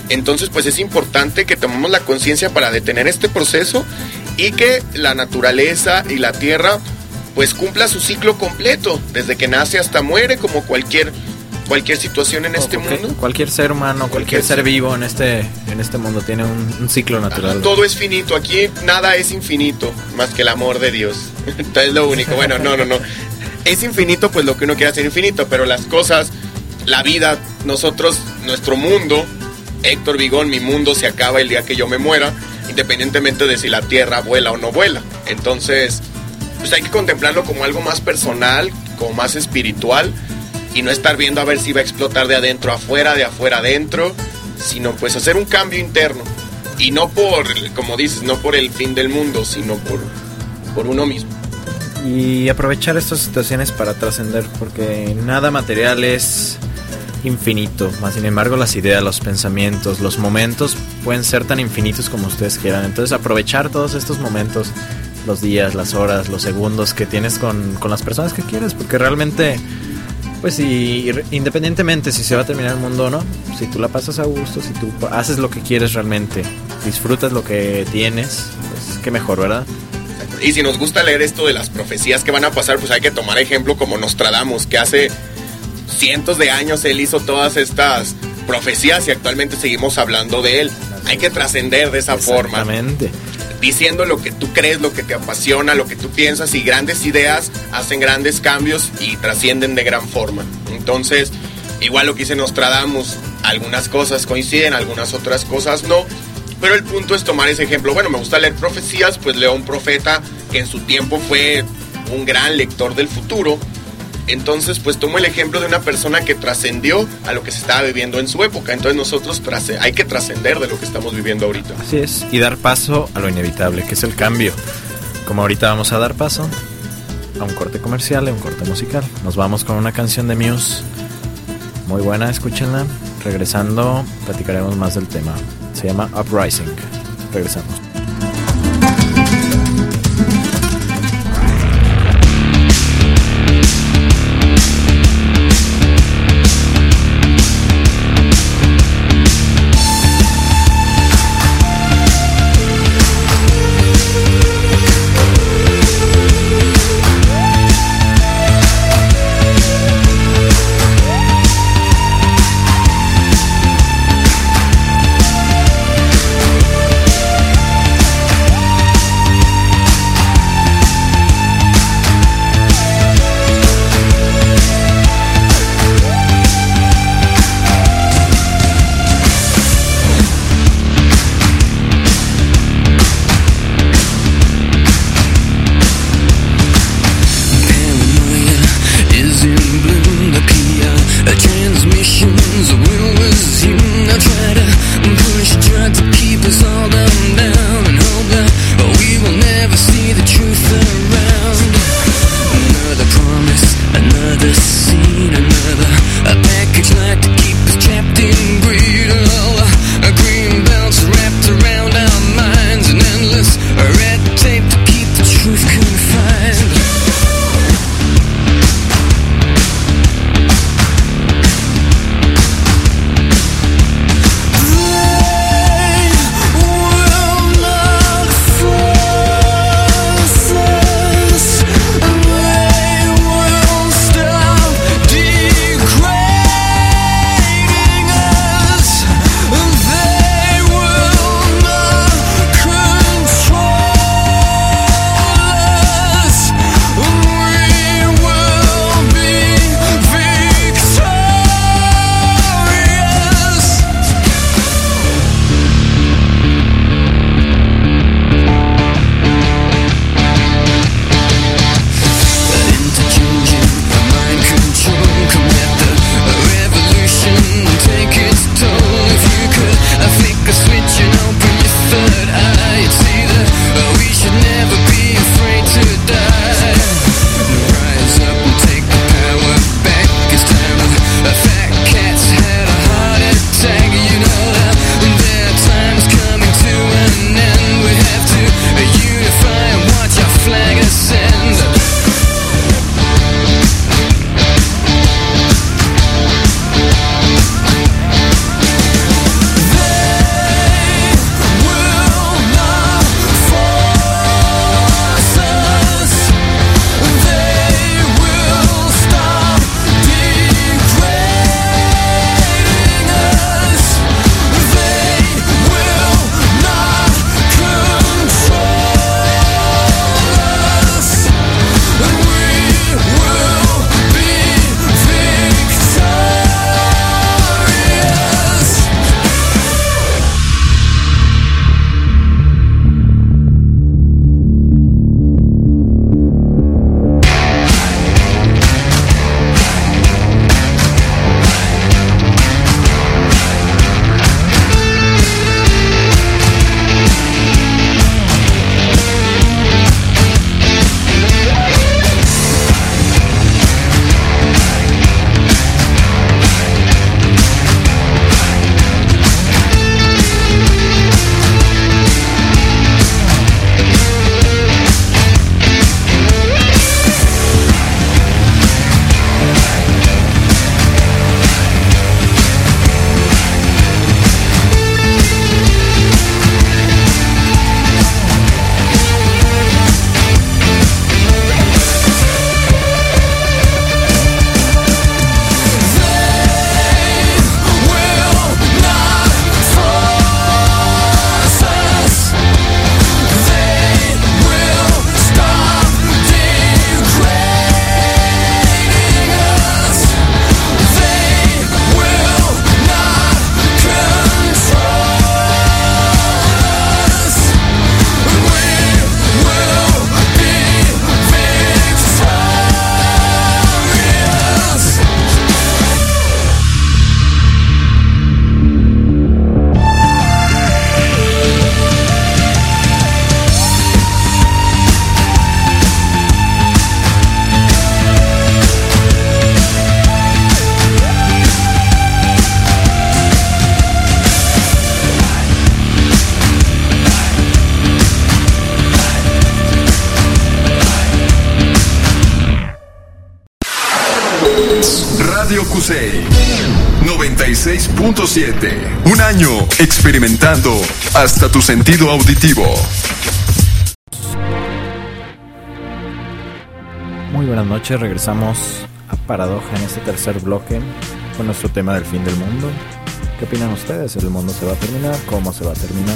Entonces pues es importante que tomemos la conciencia para detener este proceso y que la naturaleza y la tierra pues cumpla su ciclo completo, desde que nace hasta muere, como cualquier cualquier situación en este cualquier, mundo. Cualquier ser humano, cualquier, cualquier ser vivo en este en este mundo tiene un, un ciclo natural. Ajá, todo es finito, aquí nada es infinito, más que el amor de Dios. Es lo único. Bueno, no, no, no. Es infinito pues lo que uno quiere hacer infinito, pero las cosas, la vida, nosotros, nuestro mundo, Héctor Vigón, mi mundo se acaba el día que yo me muera, independientemente de si la tierra vuela o no vuela. Entonces, pues hay que contemplarlo como algo más personal, como más espiritual, y no estar viendo a ver si va a explotar de adentro a afuera, de afuera a adentro, sino pues hacer un cambio interno. Y no por, como dices, no por el fin del mundo, sino por, por uno mismo. Y aprovechar estas situaciones para trascender, porque nada material es infinito, más sin embargo las ideas, los pensamientos, los momentos pueden ser tan infinitos como ustedes quieran. Entonces aprovechar todos estos momentos, los días, las horas, los segundos que tienes con, con las personas que quieres, porque realmente, pues si, independientemente si se va a terminar el mundo o no, si tú la pasas a gusto, si tú haces lo que quieres realmente, disfrutas lo que tienes, pues qué mejor, ¿verdad? Y si nos gusta leer esto de las profecías que van a pasar, pues hay que tomar ejemplo como Nostradamus, que hace cientos de años él hizo todas estas profecías y actualmente seguimos hablando de él. Hay que trascender de esa forma. Exactamente. Diciendo lo que tú crees, lo que te apasiona, lo que tú piensas, y grandes ideas hacen grandes cambios y trascienden de gran forma. Entonces, igual lo que dice Nostradamus, algunas cosas coinciden, algunas otras cosas no, pero el punto es tomar ese ejemplo. Bueno, me gusta leer profecías, pues leo a un profeta que en su tiempo fue un gran lector del futuro. Entonces, pues tomo el ejemplo de una persona que trascendió a lo que se estaba viviendo en su época. Entonces nosotros trasc- hay que trascender de lo que estamos viviendo ahorita. Así es, y dar paso a lo inevitable, que es el cambio. Como ahorita vamos a dar paso a un corte comercial, a un corte musical. Nos vamos con una canción de Muse, muy buena, escúchenla. Regresando, platicaremos más del tema. Se llama Uprising. Regresamos. Uprising. Cusey. noventa y seis punto siete. Un año experimentando hasta tu sentido auditivo. Muy buenas noches, regresamos a Paradoja en este tercer bloque con nuestro tema del fin del mundo. ¿Qué opinan ustedes? ¿El mundo se va a terminar? ¿Cómo se va a terminar?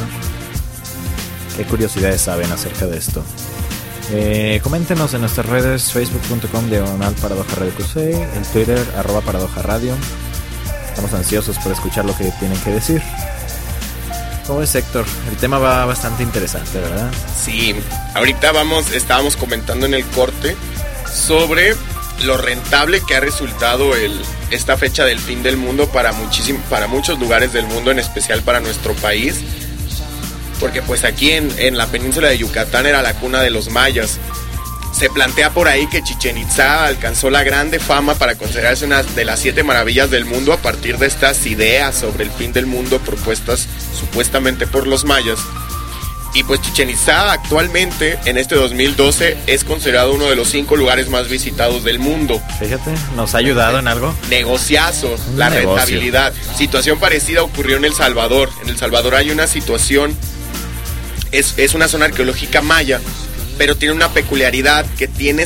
¿Qué curiosidades saben acerca de esto? Eh, coméntenos en nuestras redes, facebook punto com diagonal Paradoja Radio Cusey, en Twitter, arroba Paradoja Radio. Estamos ansiosos por escuchar lo que tienen que decir. ¿Cómo es, Héctor? El tema va bastante interesante, ¿verdad? Sí, ahorita vamos, estábamos comentando en el corte sobre lo rentable que ha resultado el, esta fecha del fin del mundo para, muchísim, para muchos lugares del mundo, en especial para nuestro país. Porque pues aquí en, en la península de Yucatán era la cuna de los mayas. Se plantea por ahí que Chichén Itzá alcanzó la grande fama para considerarse una de las siete maravillas del mundo a partir de estas ideas sobre el fin del mundo propuestas supuestamente por los mayas. Y pues Chichén Itzá actualmente, en este dos mil doce, es considerado uno de los cinco lugares más visitados del mundo. Fíjate, ¿nos ha ayudado en algo? Negociazo, Un la negocio. rentabilidad. Situación parecida ocurrió en El Salvador. En El Salvador hay una situación, es, es una zona arqueológica maya, pero tiene una peculiaridad que tienes,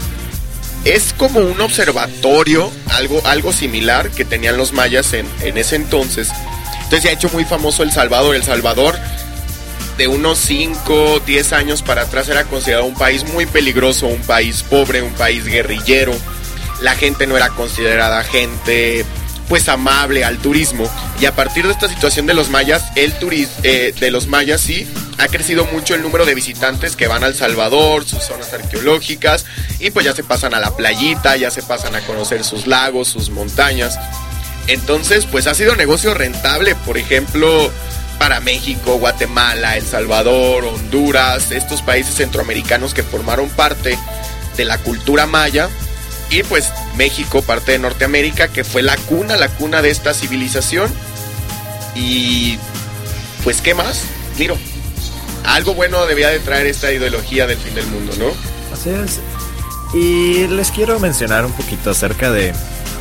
es como un observatorio, algo, algo similar que tenían los mayas en, en ese entonces. Entonces se ha hecho muy famoso El Salvador. El Salvador, de unos cinco, diez años para atrás, era considerado un país muy peligroso, un país pobre, un país guerrillero. La gente no era considerada gente pues amable al turismo, y a partir de esta situación de los mayas, el turis, eh, de los mayas sí, ha crecido mucho el número de visitantes que van a El Salvador, sus zonas arqueológicas, y pues ya se pasan a la playita, ya se pasan a conocer sus lagos, sus montañas. Entonces pues ha sido negocio rentable, por ejemplo, para México, Guatemala, El Salvador, Honduras, estos países centroamericanos que formaron parte de la cultura maya. Y pues México, parte de Norteamérica, que fue la cuna, la cuna de esta civilización. Y pues ¿qué más? Miro, algo bueno debía de traer esta ideología del fin del mundo, ¿no? Así es. Y les quiero mencionar un poquito acerca de...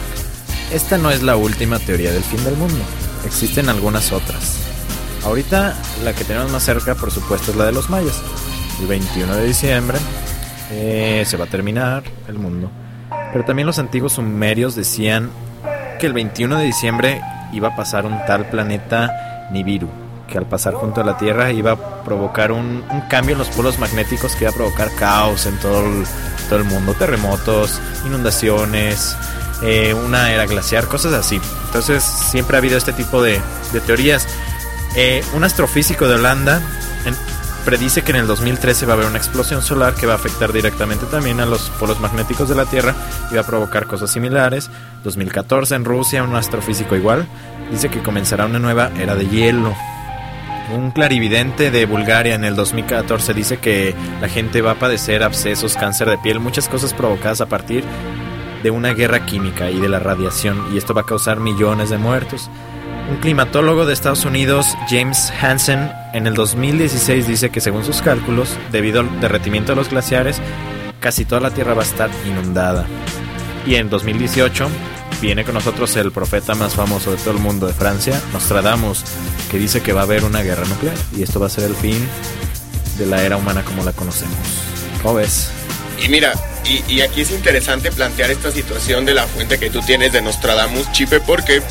Esta no es la última teoría del fin del mundo. Existen algunas otras. Ahorita la que tenemos más cerca, por supuesto, es la de los mayas. El veintiuno de diciembre eh, se va a terminar el mundo. Pero también los antiguos sumerios decían que el veintiuno de diciembre iba a pasar un tal planeta Nibiru, que al pasar junto a la Tierra iba a provocar un, un cambio en los polos magnéticos que iba a provocar caos en todo el, todo el mundo, terremotos, inundaciones, eh, una era glaciar, cosas así. Entonces siempre ha habido este tipo de, de teorías. Eh, un astrofísico de Holanda en, predice que en el dos mil trece va a haber una explosión solar que va a afectar directamente también a los polos magnéticos de la Tierra y va a provocar cosas similares. dos mil catorce en Rusia, un astrofísico igual dice que comenzará una nueva era de hielo. Un clarividente de Bulgaria en el dos mil catorce dice que la gente va a padecer abscesos, cáncer de piel, muchas cosas provocadas a partir de una guerra química y de la radiación, y esto va a causar millones de muertos. Un climatólogo de Estados Unidos, James Hansen, en el dos mil dieciséis dice que según sus cálculos, debido al derretimiento de los glaciares, casi toda la Tierra va a estar inundada. Y en dos mil dieciocho viene con nosotros el profeta más famoso de todo el mundo de Francia, Nostradamus, que dice que va a haber una guerra nuclear y esto va a ser el fin de la era humana como la conocemos. ¿Cómo ves? Y mira, y, y aquí es interesante plantear esta situación de la fuente que tú tienes de Nostradamus, Chipe, porque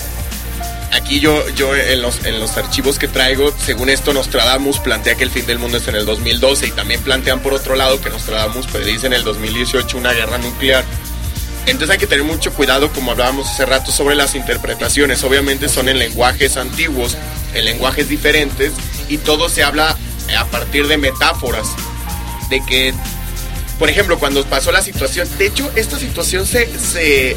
aquí yo, yo en, los, en los archivos que traigo, según esto, Nostradamus plantea que el fin del mundo es en el dos mil doce, y también plantean por otro lado que Nostradamus predice en el dos mil dieciocho una guerra nuclear. Entonces hay que tener mucho cuidado, como hablábamos hace rato, sobre las interpretaciones. Obviamente son en lenguajes antiguos, en lenguajes diferentes, y todo se habla a partir de metáforas. De que, por ejemplo, cuando pasó la situación, de hecho esta situación se... se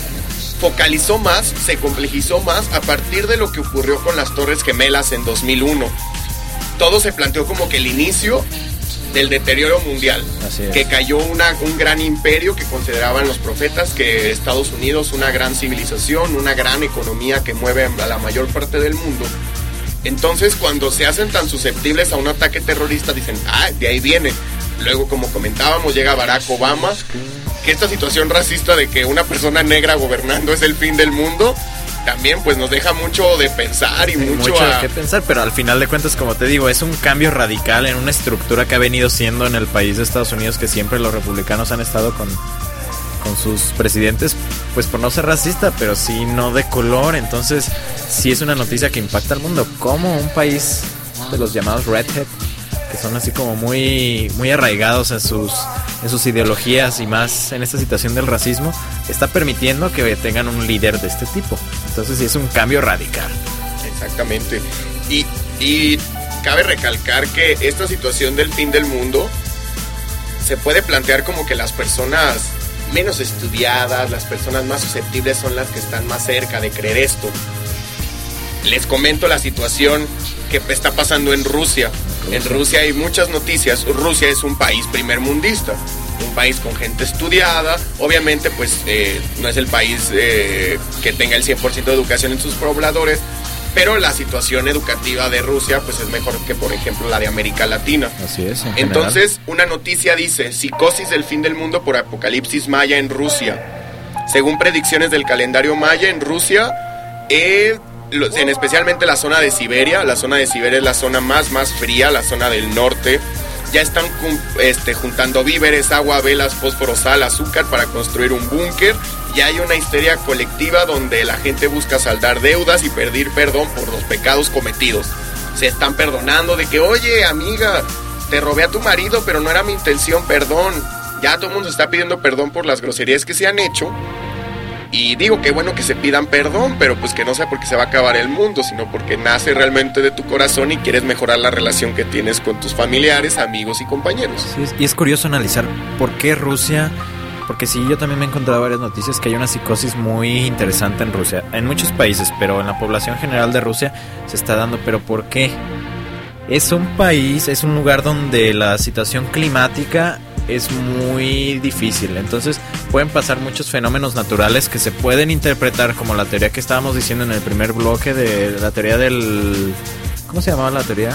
focalizó más, se complejizó más a partir de lo que ocurrió con las Torres Gemelas en dos mil uno. Todo se planteó como que el inicio del deterioro mundial, que cayó una, un gran imperio que consideraban los profetas, que Estados Unidos, una gran civilización, una gran economía que mueve a la mayor parte del mundo. Entonces, cuando se hacen tan susceptibles a un ataque terrorista, dicen, ah, de ahí viene. Luego, como comentábamos, llega Barack Obama que esta situación racista de que una persona negra gobernando es el fin del mundo, también pues nos deja mucho de pensar y Sí, mucho, mucho a... de qué pensar, pero al final de cuentas, como te digo, es un cambio radical en una estructura que ha venido siendo en el país de Estados Unidos, que siempre los republicanos han estado con, con sus presidentes, pues por no ser racista, pero sí no de color. Entonces sí es una noticia que impacta al mundo, como un país de los llamados redhead, que son así como muy muy arraigados en sus en sus ideologías y más en esta situación del racismo, está permitiendo que tengan un líder de este tipo. Entonces sí es un cambio radical. Exactamente. Y, y cabe recalcar que esta situación del fin del mundo se puede plantear como que las personas menos estudiadas, las personas más susceptibles son las que están más cerca de creer esto. Les comento la situación que está pasando en Rusia. En Rusia hay muchas noticias. Rusia es un país primermundista, un país con gente estudiada. Obviamente pues eh, no es el país eh, que tenga el cien por ciento de educación en sus pobladores, pero la situación educativa de Rusia pues es mejor que por ejemplo la de América Latina. Así es. En Entonces una noticia dice: psicosis del fin del mundo por apocalipsis maya en Rusia. Según predicciones del calendario maya en Rusia, eh, en especialmente la zona de Siberia, la zona de Siberia es la zona más más fría, la zona del norte, ya están este, juntando víveres, agua, velas, fósforo, sal, azúcar para construir un búnker. Ya hay una histeria colectiva donde la gente busca saldar deudas y pedir perdón por los pecados cometidos. Se están perdonando de que, oye amiga, te robé a tu marido pero no era mi intención, perdón. Ya todo el mundo está pidiendo perdón por las groserías que se han hecho. Y digo que bueno que se pidan perdón, pero pues que no sea porque se va a acabar el mundo, sino porque nace realmente de tu corazón y quieres mejorar la relación que tienes con tus familiares, amigos y compañeros. Sí, y es curioso analizar por qué Rusia, porque sí, yo también me he encontrado varias noticias que hay una psicosis muy interesante en Rusia, en muchos países, pero en la población general de Rusia se está dando. ¿Pero por qué? Es un país, es un lugar donde la situación climática es muy difícil, entonces pueden pasar muchos fenómenos naturales que se pueden interpretar como la teoría que estábamos diciendo en el primer bloque de la teoría del... ¿Cómo se llamaba la teoría?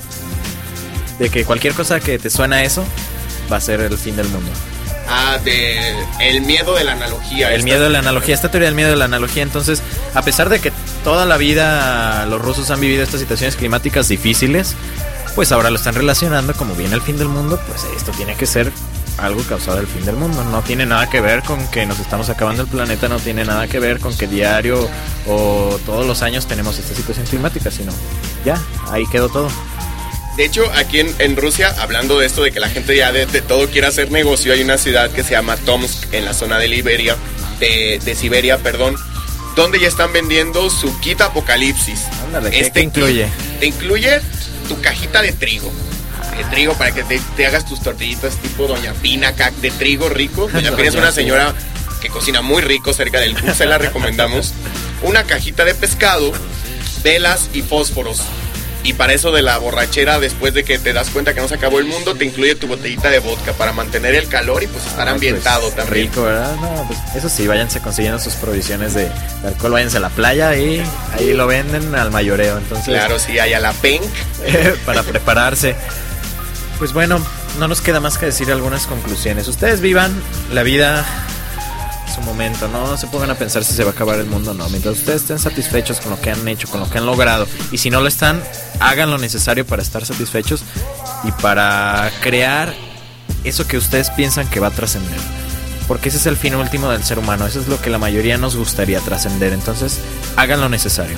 De que cualquier cosa que te suena a eso va a ser el fin del mundo. Ah, de el miedo de la analogía. El esta. miedo de la analogía, esta teoría del miedo de la analogía. Entonces, a pesar de que toda la vida los rusos han vivido estas situaciones climáticas difíciles, pues ahora lo están relacionando como viene el fin del mundo. Pues esto tiene que ser algo causado del fin del mundo. No tiene nada que ver con que nos estamos acabando el planeta, no tiene nada que ver con que diario o todos los años tenemos esta situación climática, sino ya, ahí quedó todo. De hecho, aquí en, en Rusia, hablando de esto de que la gente ya de, de todo quiere hacer negocio, hay una ciudad que se llama Tomsk, en la zona de Liberia, de, de Siberia, perdón, donde ya están vendiendo su kit apocalipsis. Ándale, ¿qué, este ¿qué incluye? Te incluye tu cajita de trigo. De trigo para que te, te hagas tus tortillitas tipo Doña Pina, de trigo rico. Doña Pina es una señora que cocina muy rico cerca del club, se la recomendamos. Una cajita de pescado, velas y fósforos. Y para eso de la borrachera, después de que te das cuenta que no se acabó el mundo, te incluye tu botellita de vodka para mantener el calor y pues estar ambientado pues, también. Rico, ¿verdad? No, pues eso sí, váyanse consiguiendo sus provisiones de, de alcohol, váyanse a la playa y ahí lo venden al mayoreo. Entonces, claro, sí, hay a la penc. Para prepararse. Pues bueno, no nos queda más que decir algunas conclusiones. Ustedes vivan la vida su momento, no se pongan a pensar si se va a acabar el mundo o no. Mientras ustedes estén satisfechos con lo que han hecho, con lo que han logrado, y si no lo están, hagan lo necesario para estar satisfechos y para crear eso que ustedes piensan que va a trascender, porque ese es el fin último del ser humano, eso es lo que la mayoría nos gustaría trascender. Entonces hagan lo necesario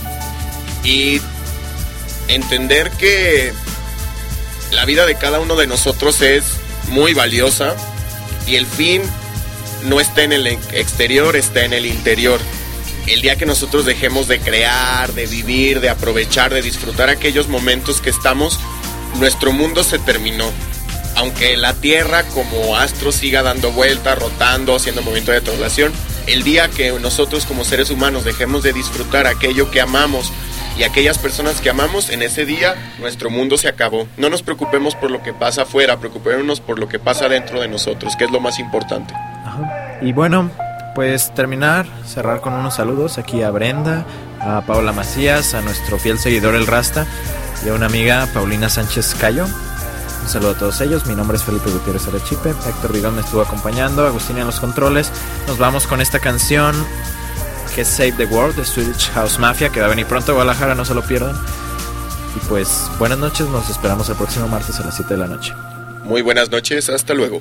y entender que la vida de cada uno de nosotros es muy valiosa y el fin no está en el exterior, está en el interior. El día que nosotros dejemos de crear, de vivir, de aprovechar, de disfrutar aquellos momentos que estamos, nuestro mundo se terminó. Aunque la Tierra como astro siga dando vueltas, rotando, haciendo movimiento de traslación, el día que nosotros como seres humanos dejemos de disfrutar aquello que amamos y aquellas personas que amamos, en ese día nuestro mundo se acabó. No nos preocupemos por lo que pasa afuera, preocupémonos por lo que pasa dentro de nosotros, que es lo más importante. Ajá. Y bueno, pues terminar, cerrar con unos saludos aquí a Brenda, a Paola Macías, a nuestro fiel seguidor El Rasta y a una amiga, Paulina Sánchez Cayo. Un saludo a todos ellos. Mi nombre es Felipe Gutiérrez Arechipe. Héctor Vigón me estuvo acompañando. Agustín en los controles. Nos vamos con esta canción que es Save the World de Swedish House Mafia, que va a venir pronto a Guadalajara, no se lo pierdan. Y pues, buenas noches. Nos esperamos el próximo martes a las siete de la noche. Muy buenas noches. Hasta luego.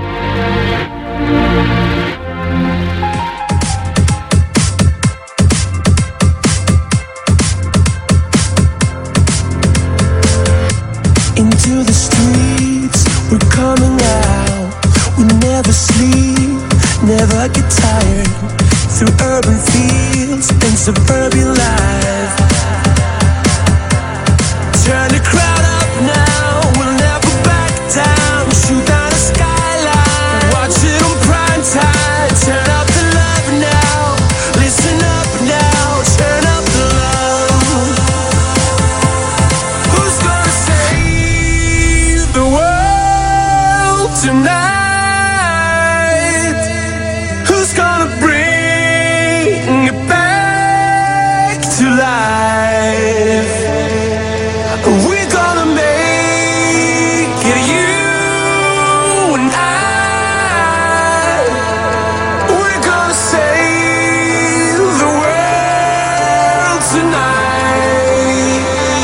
Into the streets, we're coming out. We never sleep, never get tired. Through urban fields and suburban life. Turn the crowd up now, we'll never back down. Shoot down the skyline, watch it on prime time. Turn up the love now, listen up now. Turn up the love. Who's gonna save the world tonight? Who's gonna bring it back to life? We're gonna make it, you and I. We're gonna save the world tonight.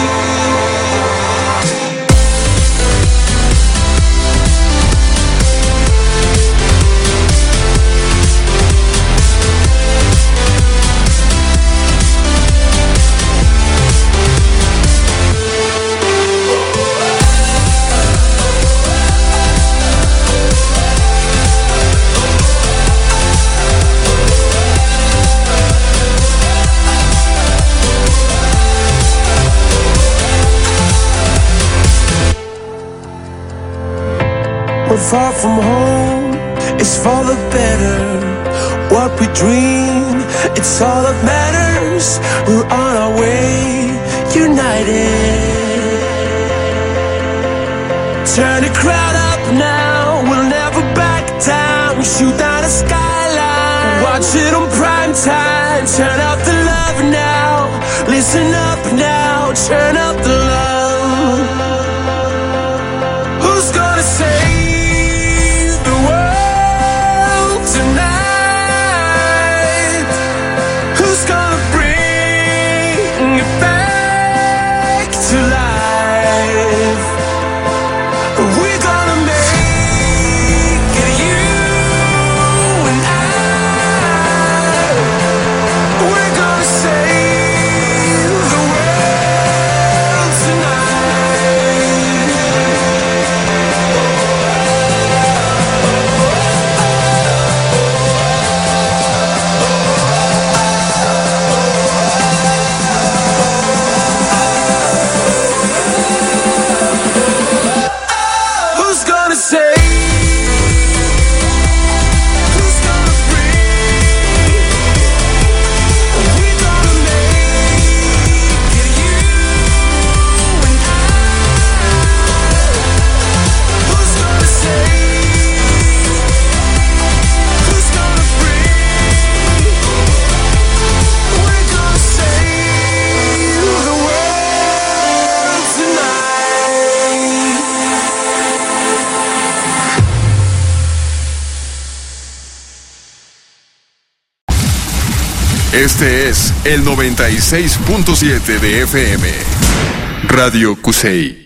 We're far from home, it's for the better. What we dream, it's all that matters. We're on our way, united. Turn the crowd up now, we'll never back down. Shoot down the skyline, watch it on prime time. Turn up the love now, listen up now. Turn up the love. Who's gonna save the world tonight? Who's gonna bring it back to life? We're gonna make it, you and I. We're gonna save the world tonight. Who's gonna save? Who's gonna bring? We're gonna make it, you and I. Who's gonna save? Who's gonna bring? We're gonna save the world tonight. Este es el noventa y seis punto siete de F M. Radio Cusey.